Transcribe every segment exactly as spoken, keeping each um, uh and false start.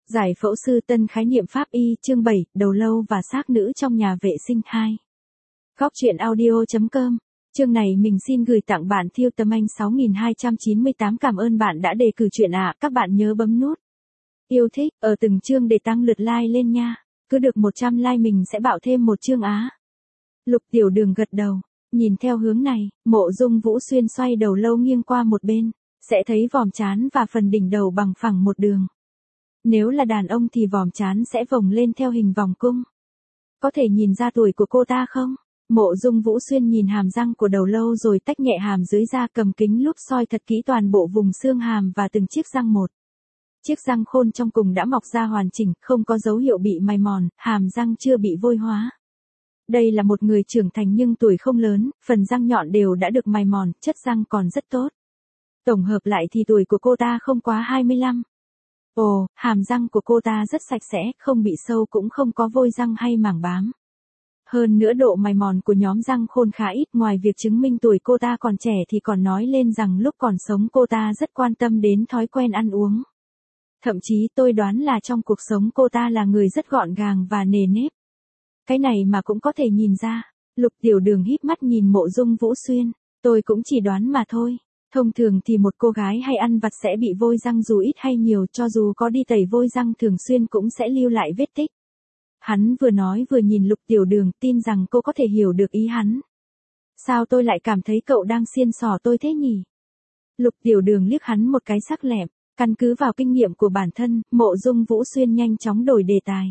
Giải phẫu sư tân khái niệm pháp y chương bảy, đầu lâu và xác nữ trong nhà vệ sinh hai. Góc truyện audio.com. Chương này mình xin gửi tặng bạn Thiêu Tâm Anh sáu nghìn hai trăm chín mươi tám. Cảm ơn bạn đã đề cử chuyện ạ. À. Các bạn nhớ bấm nút yêu thích ở từng chương để tăng lượt like lên nha. Cứ được một trăm like mình sẽ bảo thêm một chương á. Lục Tiểu Đường gật đầu. Nhìn theo hướng này, Mộ Dung Vũ Xuyên xoay đầu lâu nghiêng qua một bên, sẽ thấy vòm trán và phần đỉnh đầu bằng phẳng một đường. Nếu là đàn ông thì vòm trán sẽ vồng lên theo hình vòng cung. Có thể nhìn ra tuổi của cô ta không? Mộ Dung Vũ Xuyên nhìn hàm răng của đầu lâu rồi tách nhẹ hàm dưới ra, cầm kính lúp soi thật kỹ toàn bộ vùng xương hàm và từng chiếc răng một. Chiếc răng khôn trong cùng đã mọc ra hoàn chỉnh, không có dấu hiệu bị mài mòn, hàm răng chưa bị vôi hóa. Đây là một người trưởng thành nhưng tuổi không lớn, phần răng nhọn đều đã được mài mòn, chất răng còn rất tốt. Tổng hợp lại thì tuổi của cô ta không quá hai mươi lăm. Ồ, hàm răng của cô ta rất sạch sẽ, không bị sâu cũng không có vôi răng hay mảng bám. Hơn nữa độ mài mòn của nhóm răng khôn khá ít, ngoài việc chứng minh tuổi cô ta còn trẻ thì còn nói lên rằng lúc còn sống cô ta rất quan tâm đến thói quen ăn uống. Thậm chí tôi đoán là trong cuộc sống cô ta là người rất gọn gàng và nề nếp. Cái này mà cũng có thể nhìn ra. Lục Tiểu Đường híp mắt nhìn Mộ Dung Vũ Xuyên. Tôi cũng chỉ đoán mà thôi. Thông thường thì một cô gái hay ăn vặt sẽ bị vôi răng dù ít hay nhiều, cho dù có đi tẩy vôi răng thường xuyên cũng sẽ lưu lại vết tích. Hắn vừa nói vừa nhìn Lục Tiểu Đường, tin rằng cô có thể hiểu được ý hắn. Sao tôi lại cảm thấy cậu đang xiên xỏ tôi thế nhỉ? Lục Tiểu Đường liếc hắn một cái sắc lẹm, căn cứ vào kinh nghiệm của bản thân, Mộ Dung Vũ Xuyên nhanh chóng đổi đề tài.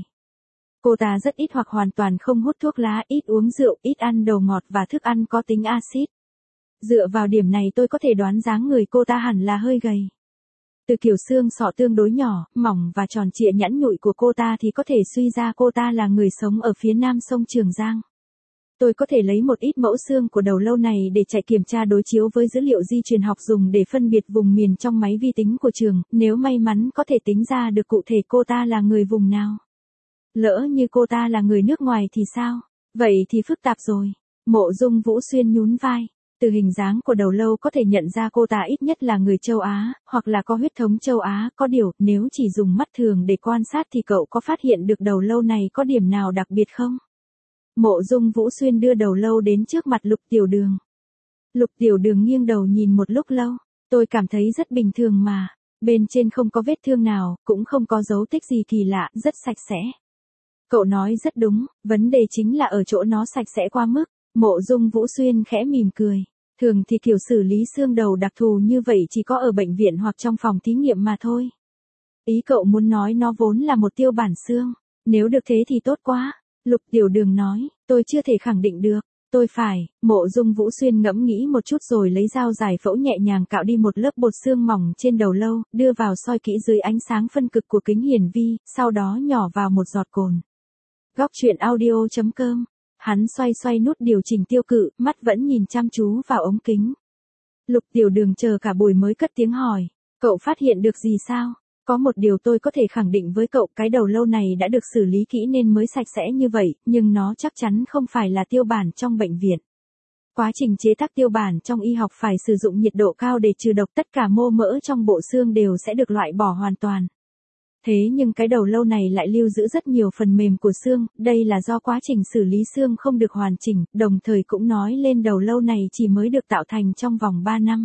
Cô ta rất ít hoặc hoàn toàn không hút thuốc lá, ít uống rượu, ít ăn đồ ngọt và thức ăn có tính axit. Dựa vào điểm này tôi có thể đoán dáng người cô ta hẳn là hơi gầy. Từ kiểu xương sọ tương đối nhỏ, mỏng và tròn trịa nhẵn nhụi của cô ta thì có thể suy ra cô ta là người sống ở phía nam sông Trường Giang. Tôi có thể lấy một ít mẫu xương của đầu lâu này để chạy kiểm tra đối chiếu với dữ liệu di truyền học dùng để phân biệt vùng miền trong máy vi tính của trường, nếu may mắn có thể tính ra được cụ thể cô ta là người vùng nào. Lỡ như cô ta là người nước ngoài thì sao? Vậy thì phức tạp rồi. Mộ Dung Vũ Xuyên nhún vai. Từ hình dáng của đầu lâu có thể nhận ra cô ta ít nhất là người châu Á, hoặc là có huyết thống châu Á, có điều, nếu chỉ dùng mắt thường để quan sát thì cậu có phát hiện được đầu lâu này có điểm nào đặc biệt không? Mộ Dung Vũ Xuyên đưa đầu lâu đến trước mặt Lục Tiểu Đường. Lục Tiểu Đường nghiêng đầu nhìn một lúc lâu, tôi cảm thấy rất bình thường mà, bên trên không có vết thương nào, cũng không có dấu tích gì kỳ lạ, rất sạch sẽ. Cậu nói rất đúng, vấn đề chính là ở chỗ nó sạch sẽ quá mức. Mộ Dung Vũ Xuyên khẽ mỉm cười. Thường thì kiểu xử lý xương đầu đặc thù như vậy chỉ có ở bệnh viện hoặc trong phòng thí nghiệm mà thôi. Ý cậu muốn nói nó vốn là một tiêu bản xương. Nếu được thế thì tốt quá. Lục Tiểu Đường nói, tôi chưa thể khẳng định được. Tôi phải, Mộ Dung Vũ Xuyên ngẫm nghĩ một chút rồi lấy dao giải phẫu nhẹ nhàng cạo đi một lớp bột xương mỏng trên đầu lâu, đưa vào soi kỹ dưới ánh sáng phân cực của kính hiển vi, sau đó nhỏ vào một giọt cồn. Góc truyện audio.com. Hắn xoay xoay nút điều chỉnh tiêu cự, mắt vẫn nhìn chăm chú vào ống kính. Lục Tiểu Đường chờ cả buổi mới cất tiếng hỏi, cậu phát hiện được gì sao? Có một điều tôi có thể khẳng định với cậu, cái đầu lâu này đã được xử lý kỹ nên mới sạch sẽ như vậy, nhưng nó chắc chắn không phải là tiêu bản trong bệnh viện. Quá trình chế tác tiêu bản trong y học phải sử dụng nhiệt độ cao để trừ độc, tất cả mô mỡ trong bộ xương đều sẽ được loại bỏ hoàn toàn. Thế nhưng cái đầu lâu này lại lưu giữ rất nhiều phần mềm của xương, đây là do quá trình xử lý xương không được hoàn chỉnh, đồng thời cũng nói lên đầu lâu này chỉ mới được tạo thành trong vòng ba năm.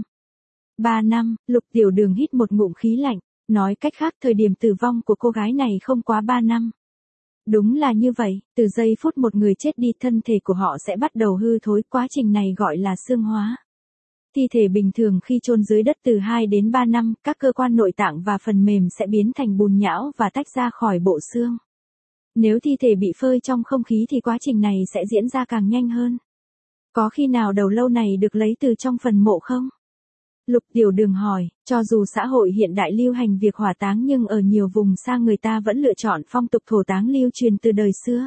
ba năm, Lục Tiểu Đường hít một ngụm khí lạnh, nói cách khác thời điểm tử vong của cô gái này không quá ba năm. Đúng là như vậy, từ giây phút một người chết đi thân thể của họ sẽ bắt đầu hư thối, quá trình này gọi là xương hóa. Thi thể bình thường khi chôn dưới đất từ hai đến ba năm, các cơ quan nội tạng và phần mềm sẽ biến thành bùn nhão và tách ra khỏi bộ xương. Nếu thi thể bị phơi trong không khí thì quá trình này sẽ diễn ra càng nhanh hơn. Có khi nào đầu lâu này được lấy từ trong phần mộ không? Lục Tiểu Đường hỏi, cho dù xã hội hiện đại lưu hành việc hỏa táng nhưng ở nhiều vùng xa người ta vẫn lựa chọn phong tục thổ táng lưu truyền từ đời xưa.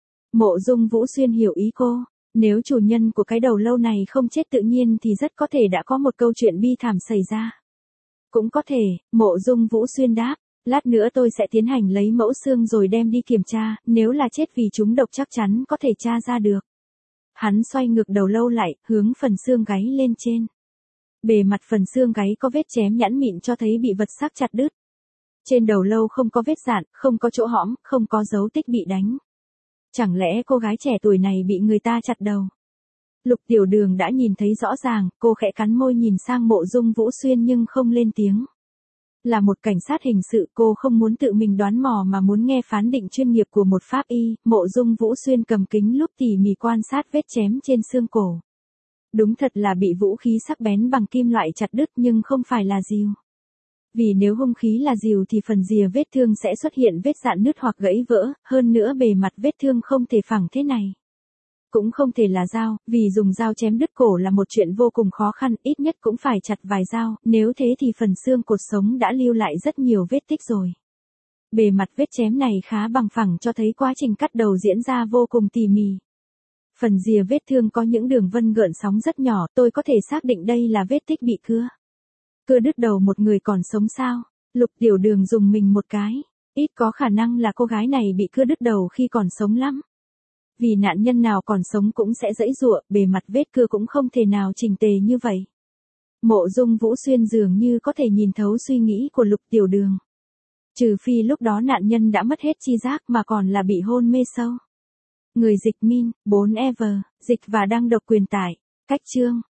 Mộ Dung Vũ Xuyên hiểu ý cô. Nếu chủ nhân của cái đầu lâu này không chết tự nhiên thì rất có thể đã có một câu chuyện bi thảm xảy ra. Cũng có thể, Mộ Dung Vũ Xuyên đáp, lát nữa tôi sẽ tiến hành lấy mẫu xương rồi đem đi kiểm tra, nếu là chết vì trúng độc chắc chắn có thể tra ra được. Hắn xoay ngược đầu lâu lại, hướng phần xương gáy lên trên. Bề mặt phần xương gáy có vết chém nhẵn mịn cho thấy bị vật sắc chặt đứt. Trên đầu lâu không có vết dạn, không có chỗ hõm, không có dấu tích bị đánh. Chẳng lẽ cô gái trẻ tuổi này bị người ta chặt đầu? Lục Tiểu Đường đã nhìn thấy rõ ràng, cô khẽ cắn môi nhìn sang Mộ Dung Vũ Xuyên nhưng không lên tiếng. Là một cảnh sát hình sự, cô không muốn tự mình đoán mò mà muốn nghe phán định chuyên nghiệp của một pháp y. Mộ Dung Vũ Xuyên cầm kính lúp tỉ mỉ quan sát vết chém trên xương cổ. Đúng thật là bị vũ khí sắc bén bằng kim loại chặt đứt nhưng không phải là rìu. Vì nếu hung khí là rìu thì phần rìa vết thương sẽ xuất hiện vết rạn nứt hoặc gãy vỡ, hơn nữa bề mặt vết thương không thể phẳng thế này. Cũng không thể là dao, vì dùng dao chém đứt cổ là một chuyện vô cùng khó khăn, ít nhất cũng phải chặt vài dao, nếu thế thì phần xương cột sống đã lưu lại rất nhiều vết tích rồi. Bề mặt vết chém này khá bằng phẳng cho thấy quá trình cắt đầu diễn ra vô cùng tỉ mỉ. Phần rìa vết thương có những đường vân gợn sóng rất nhỏ, tôi có thể xác định đây là vết tích bị cưa. Cưa đứt đầu một người còn sống sao? Lục Tiểu Đường dùng mình một cái, ít có khả năng là cô gái này bị cưa đứt đầu khi còn sống lắm. Vì nạn nhân nào còn sống cũng sẽ giãy giụa, bề mặt vết cưa cũng không thể nào chỉnh tề như vậy. Mộ Dung Vũ Xuyên dường như có thể nhìn thấu suy nghĩ của Lục Tiểu Đường. Trừ phi lúc đó nạn nhân đã mất hết tri giác mà còn là bị hôn mê sâu. Người dịch Min, bốn Ever, dịch và đăng độc quyền tải. Cách chương